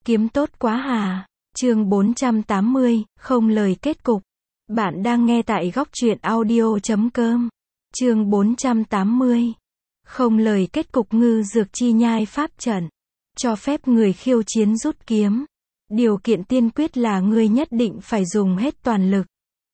Kiếm tốt quá hà. Chương 480, không lời kết cục. Bạn đang nghe tại góc truyện audio.com. Chương 480. Không lời kết cục. Ngư dược chi nhai pháp trận. Cho phép người khiêu chiến rút kiếm. Điều kiện tiên quyết là ngươi nhất định phải dùng hết toàn lực.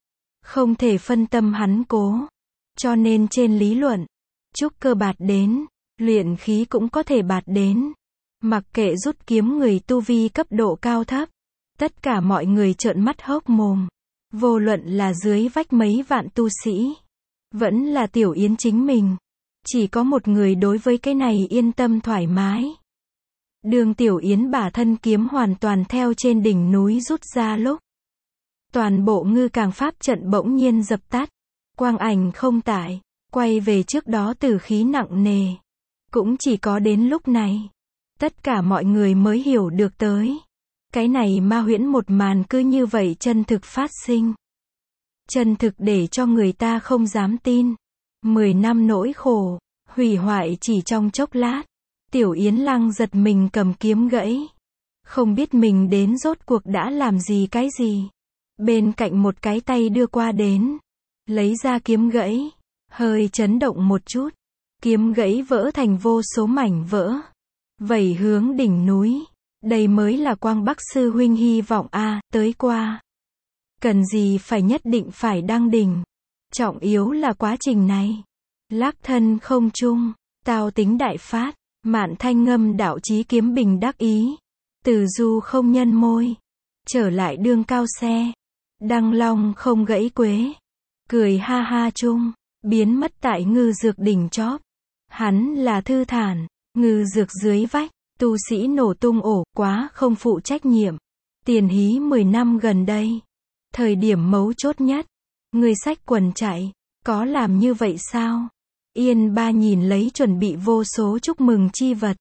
Không thể phân tâm hắn cố. Cho nên trên lý luận, trúc cơ bạt đến, luyện khí cũng có thể bạt đến. Mặc kệ rút kiếm người tu vi cấp độ cao thấp, tất cả mọi người trợn mắt hốc mồm. Vô luận là dưới vách mấy vạn tu sĩ, vẫn là Tiểu Yến chính mình. Chỉ có một người đối với cái này yên tâm thoải mái. Đường Tiểu Yến bả thân kiếm hoàn toàn theo trên đỉnh núi rút ra lúc, toàn bộ ngư càng pháp trận bỗng nhiên dập tắt. Quang ảnh không tại, quay về trước đó tử khí nặng nề. Cũng chỉ có đến lúc này, tất cả mọi người mới hiểu được tới. Cái này ma huyễn một màn cứ như vậy chân thực phát sinh. Chân thực để cho người ta không dám tin. 10 năm nỗi khổ, hủy hoại chỉ trong chốc lát. Tiểu Yến Lăng giật mình cầm kiếm gãy. Không biết mình đến rốt cuộc đã làm gì cái gì. Bên cạnh một cái tay đưa qua đến. Lấy ra kiếm gãy. Hơi chấn động một chút. Kiếm gãy vỡ thành vô số mảnh vỡ. Vẩy hướng đỉnh núi. Đây mới là Quang Bắc sư huynh hy vọng a, tới qua. Cần gì phải nhất định phải đăng đỉnh. Trọng yếu là quá trình này. Lác thân không chung, tao tính đại phát. Mạn Thanh ngâm đạo chí kiếm bình đắc ý. Từ du không nhân môi. Trở lại đương cao xe. Đăng long không gãy quế. Cười ha ha chung. Biến mất tại ngư dược đỉnh chóp. Hắn là thư thản. Ngư dược dưới vách. Tu sĩ nổ tung ổ quá không phụ trách nhiệm. Tiền hí 10 năm gần đây. Thời điểm mấu chốt nhất. Người xách quần chạy. Có làm như vậy sao? Yên Ba nhìn lấy chuẩn bị vô số chúc mừng chi vật.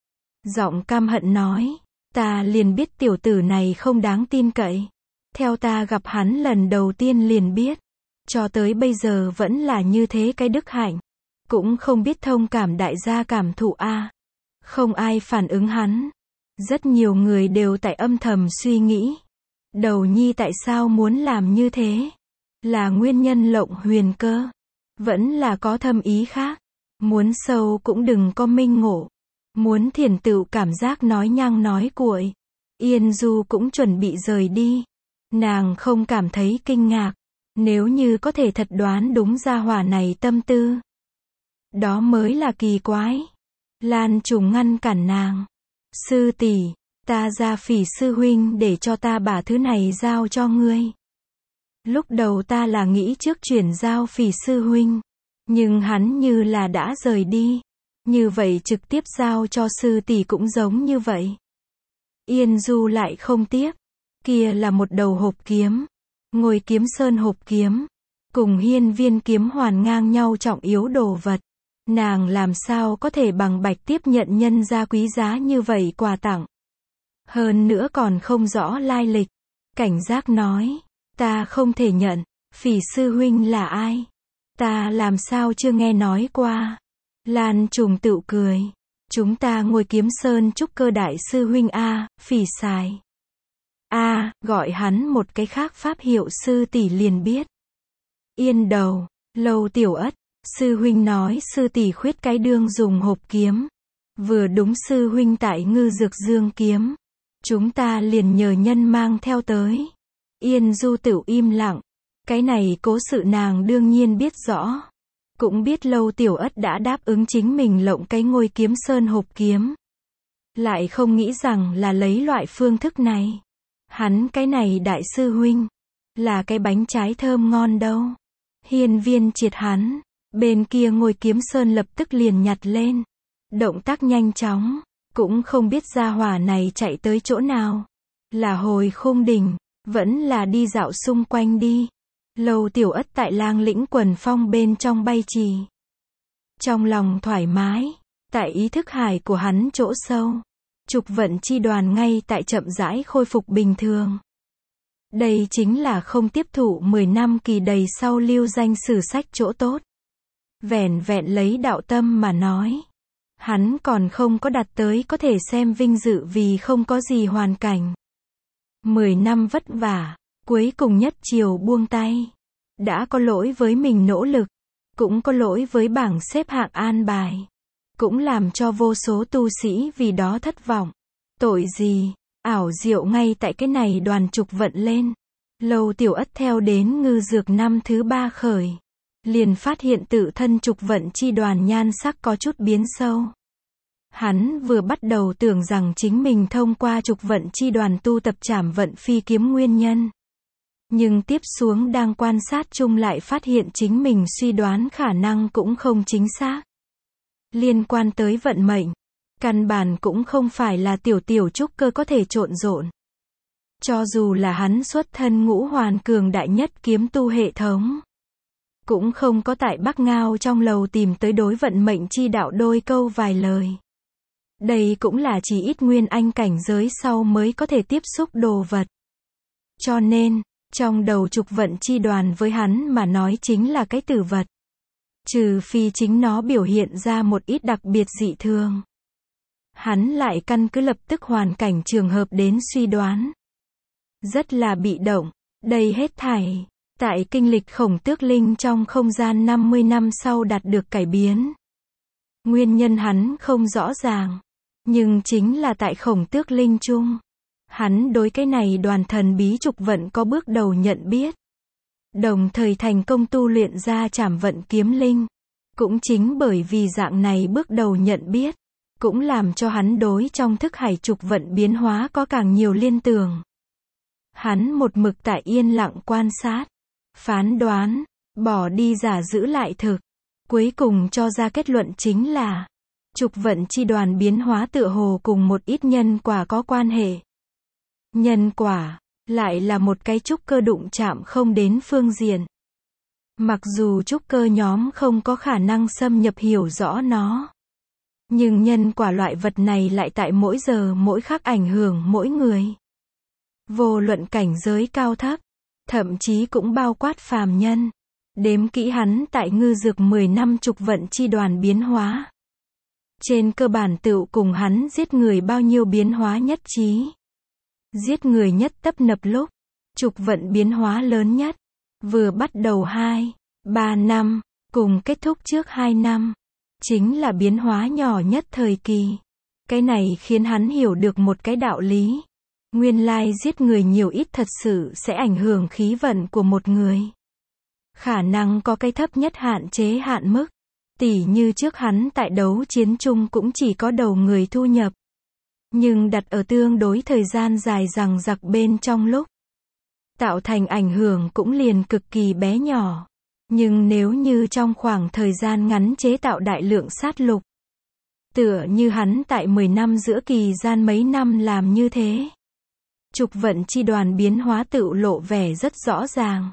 Giọng căm hận nói. Ta liền biết tiểu tử này không đáng tin cậy. Theo ta gặp hắn lần đầu tiên liền biết. Cho tới bây giờ vẫn là như thế cái đức hạnh. Cũng không biết thông cảm đại gia cảm thụ a. Không ai phản ứng hắn. Rất nhiều người đều tại âm thầm suy nghĩ. Đầu nhi tại sao muốn làm như thế? Là nguyên nhân lộng huyền cơ? Vẫn là có thâm ý khác? Muốn sâu cũng đừng có minh ngộ. Muốn thiền tựu cảm giác nói nhăng nói cuội. Yên Du cũng chuẩn bị rời đi. Nàng không cảm thấy kinh ngạc. Nếu như có thể thật đoán đúng gia hỏa này tâm tư. Đó mới là kỳ quái. Lan Trùng ngăn cản nàng. Sư tỷ, ta ra Phỉ sư huynh để cho ta bả thứ này giao cho ngươi. Lúc đầu ta là nghĩ trước chuyển giao Phỉ sư huynh. Nhưng hắn như là đã rời đi. Như vậy trực tiếp giao cho sư tỷ cũng giống như vậy. Yên Du lại không tiếp. Kia là một đầu hộp kiếm. Ngồi kiếm sơn hộp kiếm. Cùng hiên viên kiếm hoàn ngang nhau trọng yếu đồ vật. Nàng làm sao có thể bằng bạch tiếp nhận nhân gia quý giá như vậy quà tặng. Hơn nữa còn không rõ lai lịch. Cảnh giác nói. Ta không thể nhận. Phỉ sư huynh là ai? Ta làm sao chưa nghe nói qua. Lan Trùng tự cười. Chúng ta ngồi kiếm sơn trúc cơ đại sư huynh a, Phỉ xài. A, gọi hắn một cái khác pháp hiệu sư tỷ liền biết. Yên đầu, Lâu Tiểu Ất. Sư huynh nói sư tỷ khuyết cái đương dùng hộp kiếm. Vừa đúng sư huynh tại ngư dược dương kiếm. Chúng ta liền nhờ nhân mang theo tới. Yên Du Tửu im lặng. Cái này cố sự nàng đương nhiên biết rõ. Cũng biết Lâu Tiểu Ất đã đáp ứng chính mình lộng cái ngôi kiếm sơn hộp kiếm. Lại không nghĩ rằng là lấy loại phương thức này. Hắn cái này đại sư huynh. Là cái bánh trái thơm ngon đâu. Hiên viên triệt hắn. Bên kia ngôi kiếm sơn lập tức liền nhặt lên. Động tác nhanh chóng. Cũng không biết gia hỏa này chạy tới chỗ nào. Là hồi khung đỉnh. Vẫn là đi dạo xung quanh đi. Lâu Tiểu Ất tại Lang Lĩnh quần phong bên trong bay trì. Trong lòng thoải mái. Tại ý thức hải của hắn chỗ sâu. Trục vận chi đoàn ngay tại chậm rãi khôi phục bình thường. Đây chính là không tiếp thụ 10 năm kỳ đầy sau lưu danh sử sách chỗ tốt. Vẻn vẹn lấy đạo tâm mà nói. Hắn còn không có đạt tới có thể xem vinh dự vì không có gì hoàn cảnh. 10 năm vất vả, cuối cùng nhất chiều buông tay. Đã có lỗi với mình nỗ lực, cũng có lỗi với bảng xếp hạng an bài. Cũng làm cho vô số tu sĩ vì đó thất vọng. Tội gì, ảo diệu ngay tại cái này đoàn trục vận lên. Lâu Tiểu Ất theo đến ngư dược năm thứ 3 khởi. Liền phát hiện tự thân trục vận chi đoàn nhan sắc có chút biến sâu. Hắn vừa bắt đầu tưởng rằng chính mình thông qua trục vận chi đoàn tu tập trảm vận phi kiếm nguyên nhân. Nhưng tiếp xuống đang quan sát chung lại phát hiện chính mình suy đoán khả năng cũng không chính xác. Liên quan tới vận mệnh, căn bản cũng không phải là tiểu trúc cơ có thể trộn rộn. Cho dù là hắn xuất thân ngũ hoàn cường đại nhất kiếm tu hệ thống, cũng không có tại Bắc Ngao trong lầu tìm tới đối vận mệnh chi đạo đôi câu vài lời. Đây cũng là chỉ ít nguyên anh cảnh giới sau mới có thể tiếp xúc đồ vật. Cho nên, trong đầu trục vận chi đoàn với hắn mà nói chính là cái tử vật. Trừ phi chính nó biểu hiện ra một ít đặc biệt dị thường. Hắn lại căn cứ lập tức hoàn cảnh trường hợp đến suy đoán. Rất là bị động, đây hết thảy. Tại kinh lịch Khổng Tước Linh trong không gian 50 năm sau đạt được cải biến. Nguyên nhân hắn không rõ ràng. Nhưng chính là tại Khổng Tước Linh chung. Hắn đối cái này đoàn thần bí trục vận có bước đầu nhận biết. Đồng thời thành công tu luyện ra trảm vận kiếm linh. Cũng chính bởi vì dạng này bước đầu nhận biết. Cũng làm cho hắn đối trong thức hải trục vận biến hóa có càng nhiều liên tưởng. Hắn một mực tại yên lặng quan sát. Phán đoán, bỏ đi giả giữ lại thực. Cuối cùng cho ra kết luận chính là trục vận chi đoàn biến hóa tựa hồ cùng một ít nhân quả có quan hệ. Nhân quả, lại là một cái trúc cơ đụng chạm không đến phương diện. Mặc dù trúc cơ nhóm không có khả năng xâm nhập hiểu rõ nó. Nhưng nhân quả loại vật này lại tại mỗi giờ mỗi khắc ảnh hưởng mỗi người. Vô luận cảnh giới cao thấp, thậm chí cũng bao quát phàm nhân. Đếm kỹ hắn tại ngư dược 10 năm trục vận chi đoàn biến hóa. Trên cơ bản tựu cùng hắn giết người bao nhiêu biến hóa nhất trí. Giết người nhất tấp nập lúc, trục vận biến hóa lớn nhất. Vừa bắt đầu 2, 3 năm, cùng kết thúc trước 2 năm. Chính là biến hóa nhỏ nhất thời kỳ. Cái này khiến hắn hiểu được một cái đạo lý. Nguyên lai giết người nhiều ít thật sự sẽ ảnh hưởng khí vận của một người. Khả năng có cái thấp nhất hạn chế hạn mức. Tỉ như trước hắn tại đấu chiến chung cũng chỉ có đầu người thu nhập. Nhưng đặt ở tương đối thời gian dài dằng dặc bên trong lúc. Tạo thành ảnh hưởng cũng liền cực kỳ bé nhỏ. Nhưng nếu như trong khoảng thời gian ngắn chế tạo đại lượng sát lục. Tựa như hắn tại 10 năm giữa kỳ gian mấy năm làm như thế. Trục vận chi đoàn biến hóa tự lộ vẻ rất rõ ràng.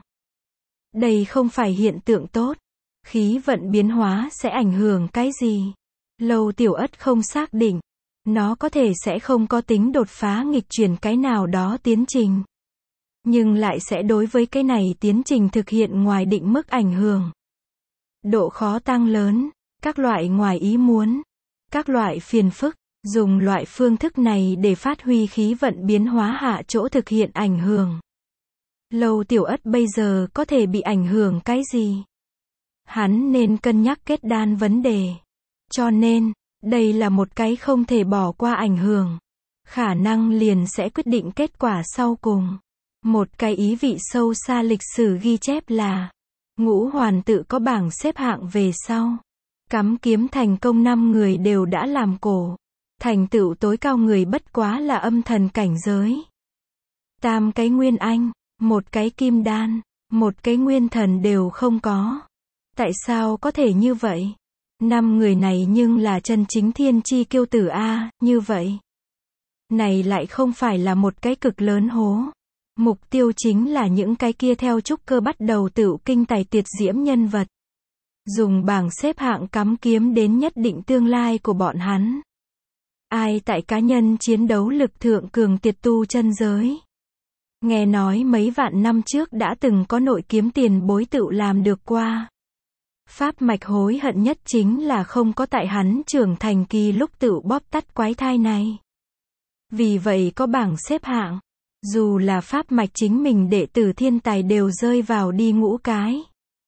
Đây không phải hiện tượng tốt. Khí vận biến hóa sẽ ảnh hưởng cái gì? Lâu Tiểu Ất không xác định. Nó có thể sẽ không có tính đột phá nghịch chuyển cái nào đó tiến trình. Nhưng lại sẽ đối với cái này tiến trình thực hiện ngoài định mức ảnh hưởng. Độ khó tăng lớn, các loại ngoài ý muốn, các loại phiền phức, dùng loại phương thức này để phát huy khí vận biến hóa hạ chỗ thực hiện ảnh hưởng. Lâu Tiểu Ất bây giờ có thể bị ảnh hưởng cái gì? Hắn nên cân nhắc kết đan vấn đề. Cho nên, đây là một cái không thể bỏ qua ảnh hưởng. Khả năng liền sẽ quyết định kết quả sau cùng. Một cái ý vị sâu xa lịch sử ghi chép là Ngũ Hoàn tự có bảng xếp hạng về sau. Cắm kiếm thành công 5 người đều đã làm cổ. Thành tựu tối cao người bất quá là âm thần cảnh giới. 3 cái nguyên anh, 1 cái kim đan, 1 cái nguyên thần đều không có. Tại sao có thể như vậy? 5 người này nhưng là chân chính thiên chi kiêu tử a, như vậy. Này lại không phải là một cái cực lớn hố. Mục tiêu chính là những cái kia theo trúc cơ bắt đầu tựu kinh tài tuyệt diễm nhân vật. Dùng bảng xếp hạng cắm kiếm đến nhất định tương lai của bọn hắn. Ai tại cá nhân chiến đấu lực thượng cường tiệt tu chân giới. Nghe nói mấy vạn năm trước đã từng có nội kiếm tiền bối tựu làm được qua. Pháp mạch hối hận nhất chính là không có tại hắn trưởng thành kỳ lúc tự bóp tắt quái thai này. Vì vậy có bảng xếp hạng. Dù là pháp mạch chính mình đệ tử thiên tài đều rơi vào đi ngũ cái.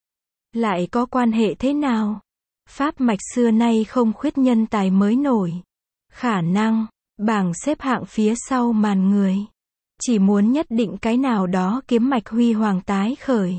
Lại có quan hệ thế nào? Pháp mạch xưa nay không khuyết nhân tài mới nổi. Khả năng, bảng xếp hạng phía sau màn người. Chỉ muốn nhất định cái nào đó kiếm mạch huy hoàng tái khởi.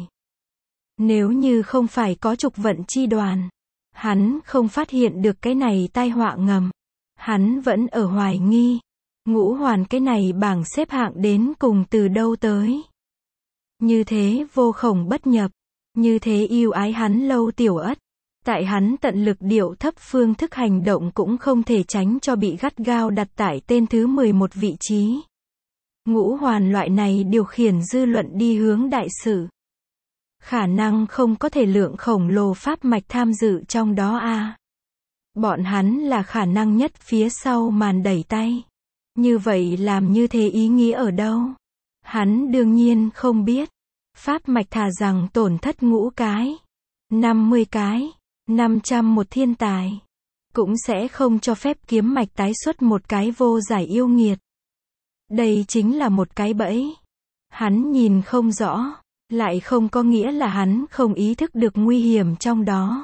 Nếu như không phải có trục vận chi đoàn, hắn không phát hiện được cái này tai họa ngầm. Hắn vẫn ở hoài nghi. Ngũ hoàn cái này bảng xếp hạng đến cùng từ đâu tới. Như thế vô khổng bất nhập. Như thế yêu ái hắn Lâu Tiểu Ất. Tại hắn tận lực điệu thấp phương thức hành động cũng không thể tránh cho bị gắt gao đặt tại tên thứ 11 vị trí. Ngũ hoàn loại này điều khiển dư luận đi hướng đại sự. Khả năng không có thể lượng khổng lồ pháp mạch tham dự trong đó a. Bọn hắn là khả năng nhất phía sau màn đẩy tay. Như vậy làm như thế ý nghĩa ở đâu? Hắn đương nhiên không biết. Pháp mạch thà rằng tổn thất ngũ cái, 50 cái, 500 một thiên tài. Cũng sẽ không cho phép kiếm mạch tái xuất một cái vô giải yêu nghiệt. Đây chính là một cái bẫy. Hắn nhìn không rõ, lại không có nghĩa là hắn không ý thức được nguy hiểm trong đó.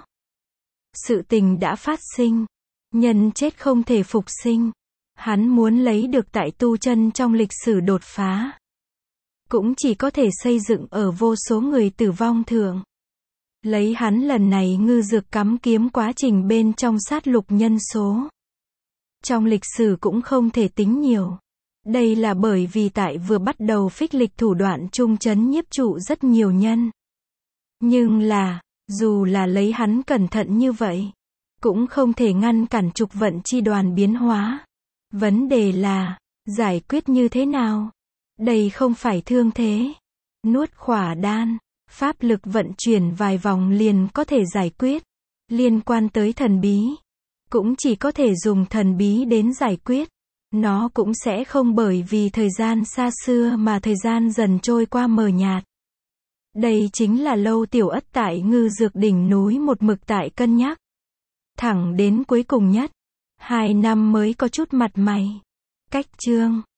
Sự tình đã phát sinh. Nhân chết không thể phục sinh. Hắn muốn lấy được tại tu chân trong lịch sử đột phá. Cũng chỉ có thể xây dựng ở vô số người tử vong thượng. Lấy hắn lần này ngư dược cắm kiếm quá trình bên trong sát lục nhân số. Trong lịch sử cũng không thể tính nhiều. Đây là bởi vì tại vừa bắt đầu phích lịch thủ đoạn trung chấn nhiếp trụ rất nhiều nhân. Nhưng là, dù là lấy hắn cẩn thận như vậy, cũng không thể ngăn cản trục vận chi đoàn biến hóa. Vấn đề là, giải quyết như thế nào? Đây không phải thương thế. Nuốt khỏa đan, pháp lực vận chuyển vài vòng liền có thể giải quyết. Liên quan tới thần bí, cũng chỉ có thể dùng thần bí đến giải quyết. Nó cũng sẽ không bởi vì thời gian xa xưa mà thời gian dần trôi qua mờ nhạt. Đây chính là Lâu Tiểu Ất tại ngư dược đỉnh núi một mực tại cân nhắc. Thẳng đến cuối cùng nhất, 2 năm mới có chút mặt mày. Cách chương